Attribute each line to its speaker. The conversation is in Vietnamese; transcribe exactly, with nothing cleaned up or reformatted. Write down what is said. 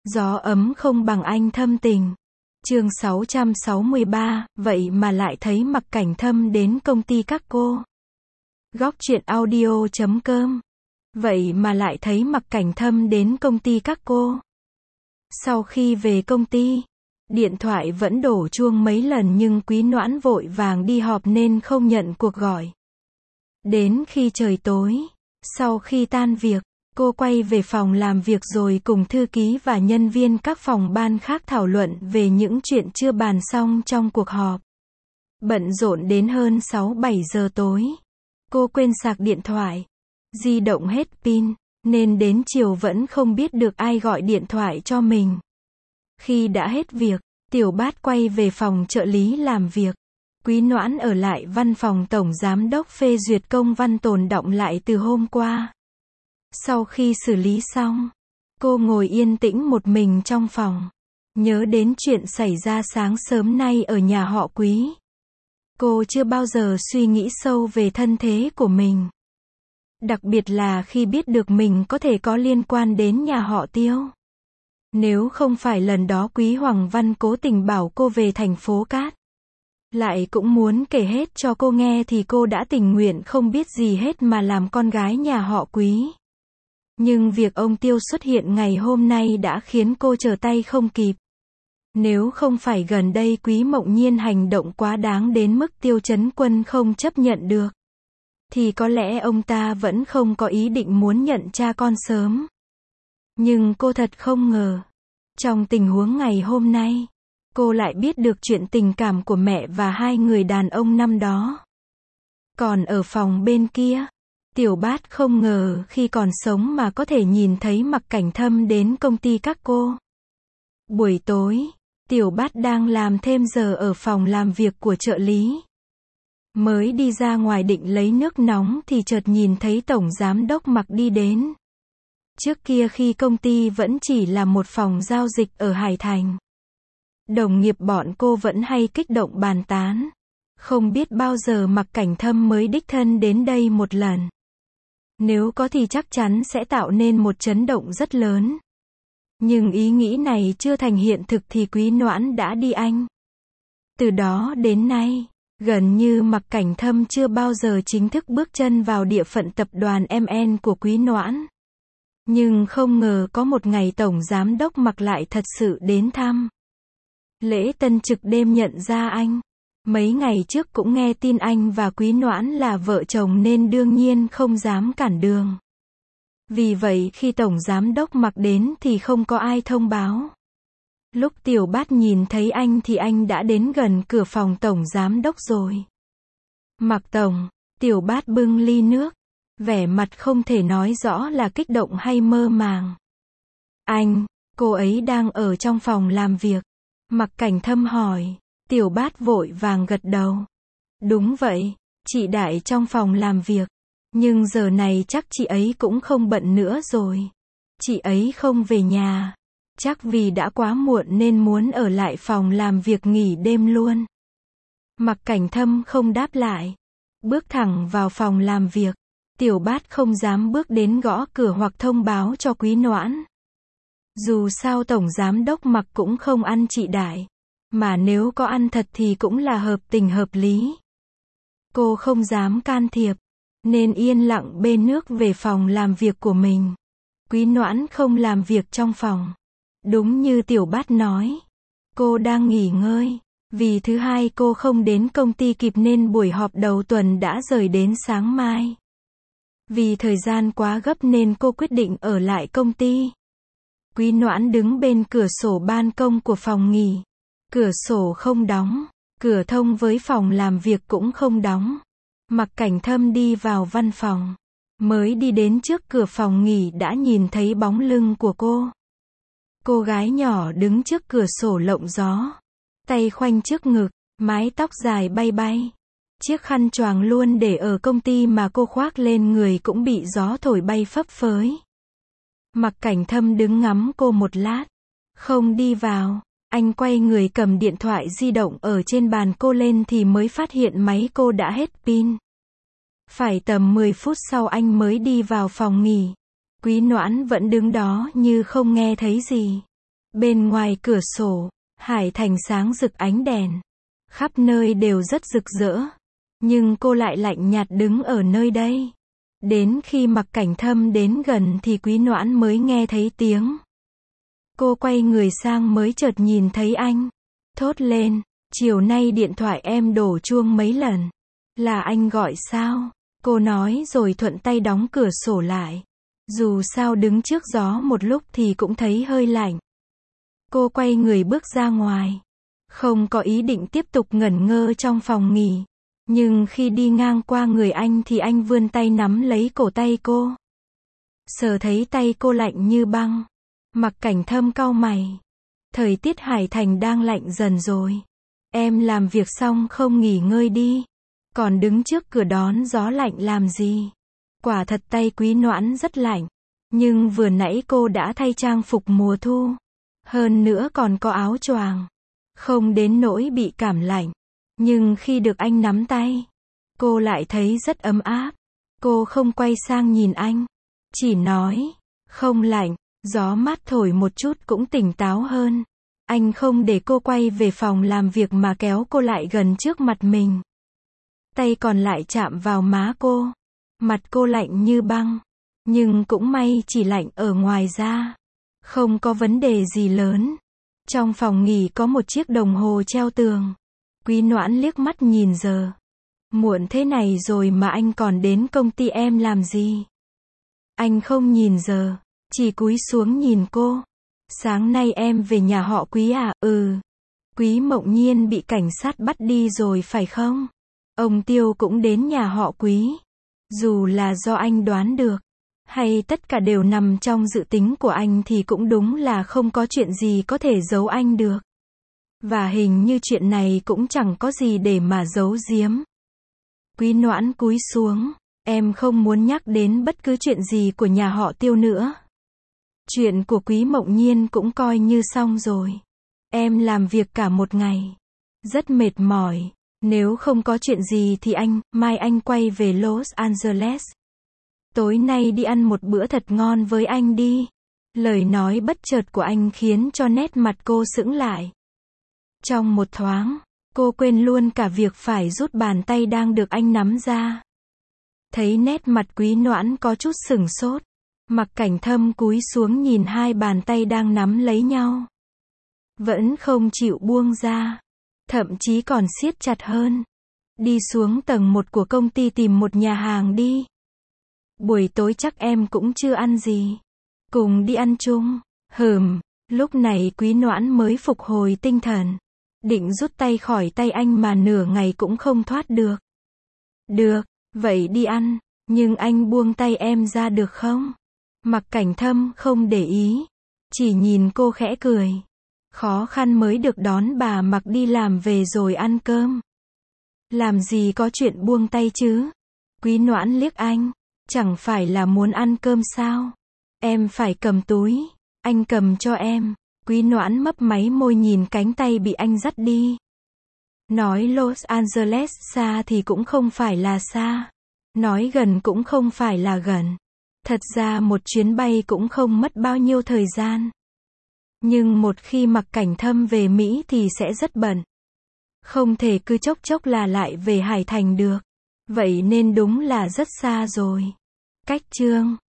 Speaker 1: Gió ấm không bằng anh thâm tình. Chương sáu trăm sáu mươi ba, vậy mà lại thấy Mặc Cảnh Thâm đến công ty các cô. Góc truyện audio chấm com. Vậy mà lại thấy Mặc Cảnh Thâm đến công ty các cô. Sau khi về công ty, điện thoại vẫn đổ chuông mấy lần nhưng Quý Noãn vội vàng đi họp nên không nhận cuộc gọi. Đến khi trời tối, sau khi tan việc, cô quay về phòng làm việc rồi cùng thư ký và nhân viên các phòng ban khác thảo luận về những chuyện chưa bàn xong trong cuộc họp. Bận rộn đến hơn sáu bảy giờ tối. Cô quên sạc điện thoại. Di động hết pin, nên đến chiều vẫn không biết được ai gọi điện thoại cho mình. Khi đã hết việc, Tiểu Bát quay về phòng trợ lý làm việc. Quý Noãn ở lại văn phòng tổng giám đốc phê duyệt công văn tồn đọng lại từ hôm qua. Sau khi xử lý xong, cô ngồi yên tĩnh một mình trong phòng. Nhớ đến chuyện xảy ra sáng sớm nay ở nhà họ Quý. Cô chưa bao giờ suy nghĩ sâu về thân thế của mình. Đặc biệt là khi biết được mình có thể có liên quan đến nhà họ Tiêu. Nếu không phải lần đó Quý Hoàng Văn cố tình bảo cô về thành phố Cát, lại cũng muốn kể hết cho cô nghe thì cô đã tình nguyện không biết gì hết mà làm con gái nhà họ Quý. Nhưng việc ông Tiêu xuất hiện ngày hôm nay đã khiến cô trở tay không kịp. Nếu không phải gần đây Quý Mộng Nhiên hành động quá đáng đến mức Tiêu Chấn Quân không chấp nhận được, thì có lẽ ông ta vẫn không có ý định muốn nhận cha con sớm. Nhưng cô thật không ngờ, trong tình huống ngày hôm nay, cô lại biết được chuyện tình cảm của mẹ và hai người đàn ông năm đó. Còn ở phòng bên kia, Tiểu Bát không ngờ khi còn sống mà có thể nhìn thấy Mặc Cảnh Thâm đến công ty các cô. Buổi tối, Tiểu Bát đang làm thêm giờ ở phòng làm việc của trợ lý. Mới đi ra ngoài định lấy nước nóng thì chợt nhìn thấy tổng giám đốc Mặc đi đến. Trước kia khi công ty vẫn chỉ là một phòng giao dịch ở Hải Thành, đồng nghiệp bọn cô vẫn hay kích động bàn tán. Không biết bao giờ Mặc Cảnh Thâm mới đích thân đến đây một lần. Nếu có thì chắc chắn sẽ tạo nên một chấn động rất lớn. Nhưng ý nghĩ này chưa thành hiện thực thì Quý Noãn đã đi Anh. Từ đó đến nay, gần như Mặc Cảnh Thâm chưa bao giờ chính thức bước chân vào địa phận tập đoàn em en của Quý Noãn. Nhưng không ngờ có một ngày tổng giám đốc Mặc lại thật sự đến thăm. Lễ tân trực đêm nhận ra anh. Mấy ngày trước cũng nghe tin anh và Quý Noãn là vợ chồng nên đương nhiên không dám cản đường. Vì vậy khi tổng giám đốc Mặc đến thì không có ai thông báo. Lúc Tiểu Bát nhìn thấy anh thì anh đã đến gần cửa phòng tổng giám đốc rồi. Mặc tổng, Tiểu Bát bưng ly nước, vẻ mặt không thể nói rõ là kích động hay mơ màng. Anh, cô ấy đang ở trong phòng làm việc. Mặc Cảnh Thâm hỏi. Tiểu Bát vội vàng gật đầu. Đúng vậy, chị Đại trong phòng làm việc. Nhưng giờ này chắc chị ấy cũng không bận nữa rồi. Chị ấy không về nhà. Chắc vì đã quá muộn nên muốn ở lại phòng làm việc nghỉ đêm luôn. Mặc Cảnh Thâm không đáp lại. Bước thẳng vào phòng làm việc. Tiểu Bát không dám bước đến gõ cửa hoặc thông báo cho Quý Noãn. Dù sao tổng giám đốc Mặc cũng không ăn chị Đại. Mà nếu có ăn thật thì cũng là hợp tình hợp lý. Cô không dám can thiệp, nên yên lặng bê nước về phòng làm việc của mình. Quý Noãn không làm việc trong phòng. Đúng như Tiểu Bát nói, cô đang nghỉ ngơi. Vì thứ hai cô không đến công ty kịp nên buổi họp đầu tuần đã rời đến sáng mai. Vì thời gian quá gấp nên cô quyết định ở lại công ty. Quý Noãn đứng bên cửa sổ ban công của phòng nghỉ. Cửa sổ không đóng, cửa thông với phòng làm việc cũng không đóng. Mặc Cảnh Thâm đi vào văn phòng. Mới đi đến trước cửa phòng nghỉ đã nhìn thấy bóng lưng của cô. Cô gái nhỏ đứng trước cửa sổ lộng gió. Tay khoanh trước ngực, mái tóc dài bay bay. Chiếc khăn choàng luôn để ở công ty mà cô khoác lên người cũng bị gió thổi bay phấp phới. Mặc Cảnh Thâm đứng ngắm cô một lát. Không đi vào. Anh quay người cầm điện thoại di động ở trên bàn cô lên thì mới phát hiện máy cô đã hết pin. Phải tầm mười phút sau anh mới đi vào phòng nghỉ. Quý Noãn vẫn đứng đó như không nghe thấy gì. Bên ngoài cửa sổ, hải thành sáng rực ánh đèn. Khắp nơi đều rất rực rỡ. Nhưng cô lại lạnh nhạt đứng ở nơi đây. Đến khi Mặc Cảnh Thâm đến gần thì Quý Noãn mới nghe thấy tiếng. Cô quay người sang mới chợt nhìn thấy anh. Thốt lên, chiều nay điện thoại em đổ chuông mấy lần. Là anh gọi sao? Cô nói rồi thuận tay đóng cửa sổ lại. Dù sao đứng trước gió một lúc thì cũng thấy hơi lạnh. Cô quay người bước ra ngoài. Không có ý định tiếp tục ngẩn ngơ trong phòng nghỉ. Nhưng khi đi ngang qua người anh thì anh vươn tay nắm lấy cổ tay cô. Sờ thấy tay cô lạnh như băng. Mặc Cảnh Thâm cau mày. Thời tiết Hải Thành đang lạnh dần rồi. Em làm việc xong không nghỉ ngơi đi. Còn đứng trước cửa đón gió lạnh làm gì? Quả thật tay Quý Noãn rất lạnh. Nhưng vừa nãy cô đã thay trang phục mùa thu. Hơn nữa còn có áo choàng. Không đến nỗi bị cảm lạnh. Nhưng khi được anh nắm tay, cô lại thấy rất ấm áp. Cô không quay sang nhìn anh. Chỉ nói, không lạnh, gió mát thổi một chút cũng tỉnh táo hơn. Anh không để cô quay về phòng làm việc mà kéo cô lại gần trước mặt mình. Tay còn lại chạm vào má cô. Mặt cô lạnh như băng. Nhưng cũng may chỉ lạnh ở ngoài da. Không có vấn đề gì lớn. Trong phòng nghỉ có một chiếc đồng hồ treo tường. Quý Noãn liếc mắt nhìn giờ. Muộn thế này rồi mà anh còn đến công ty em làm gì? Anh không nhìn giờ. Chỉ cúi xuống nhìn cô. Sáng nay em về nhà họ Quý à? Ừ. Quý Mộng Nhiên bị cảnh sát bắt đi rồi phải không? Ông Tiêu cũng đến nhà họ Quý. Dù là do anh đoán được, hay tất cả đều nằm trong dự tính của anh thì cũng đúng là không có chuyện gì có thể giấu anh được. Và hình như chuyện này cũng chẳng có gì để mà giấu giếm. Quý Noãn cúi xuống. Em không muốn nhắc đến bất cứ chuyện gì của nhà họ Tiêu nữa. Chuyện của Quý Mộng Nhiên cũng coi như xong rồi. Em làm việc cả một ngày. Rất mệt mỏi. Nếu không có chuyện gì thì anh, mai anh quay về Los Angeles. Tối nay đi ăn một bữa thật ngon với anh đi. Lời nói bất chợt của anh khiến cho nét mặt cô sững lại. Trong một thoáng, cô quên luôn cả việc phải rút bàn tay đang được anh nắm ra. Thấy nét mặt Quý Noãn có chút sửng sốt. Mặc Cảnh Thâm cúi xuống nhìn hai bàn tay đang nắm lấy nhau. Vẫn không chịu buông ra. Thậm chí còn siết chặt hơn. Đi xuống tầng một của công ty tìm một nhà hàng đi. Buổi tối chắc em cũng chưa ăn gì. Cùng đi ăn chung. Hừm. Lúc này Quý Noãn mới phục hồi tinh thần. Định rút tay khỏi tay anh mà nửa ngày cũng không thoát được. Được, vậy đi ăn. Nhưng anh buông tay em ra được không? Mặc Cảnh Thâm không để ý. Chỉ nhìn cô khẽ cười. Khó khăn mới được đón bà Mặc đi làm về rồi ăn cơm. Làm gì có chuyện buông tay chứ? Quý Noãn liếc anh. Chẳng phải là muốn ăn cơm sao? Em phải cầm túi. Anh cầm cho em. Quý Noãn mấp máy môi nhìn cánh tay bị anh dắt đi. Nói Los Angeles xa thì cũng không phải là xa. Nói gần cũng không phải là gần. Thật ra một chuyến bay cũng không mất bao nhiêu thời gian. Nhưng một khi Mặc Cảnh Thâm về Mỹ thì sẽ rất bận. Không thể cứ chốc chốc là lại về Hải Thành được. Vậy nên đúng là rất xa rồi. Cách chương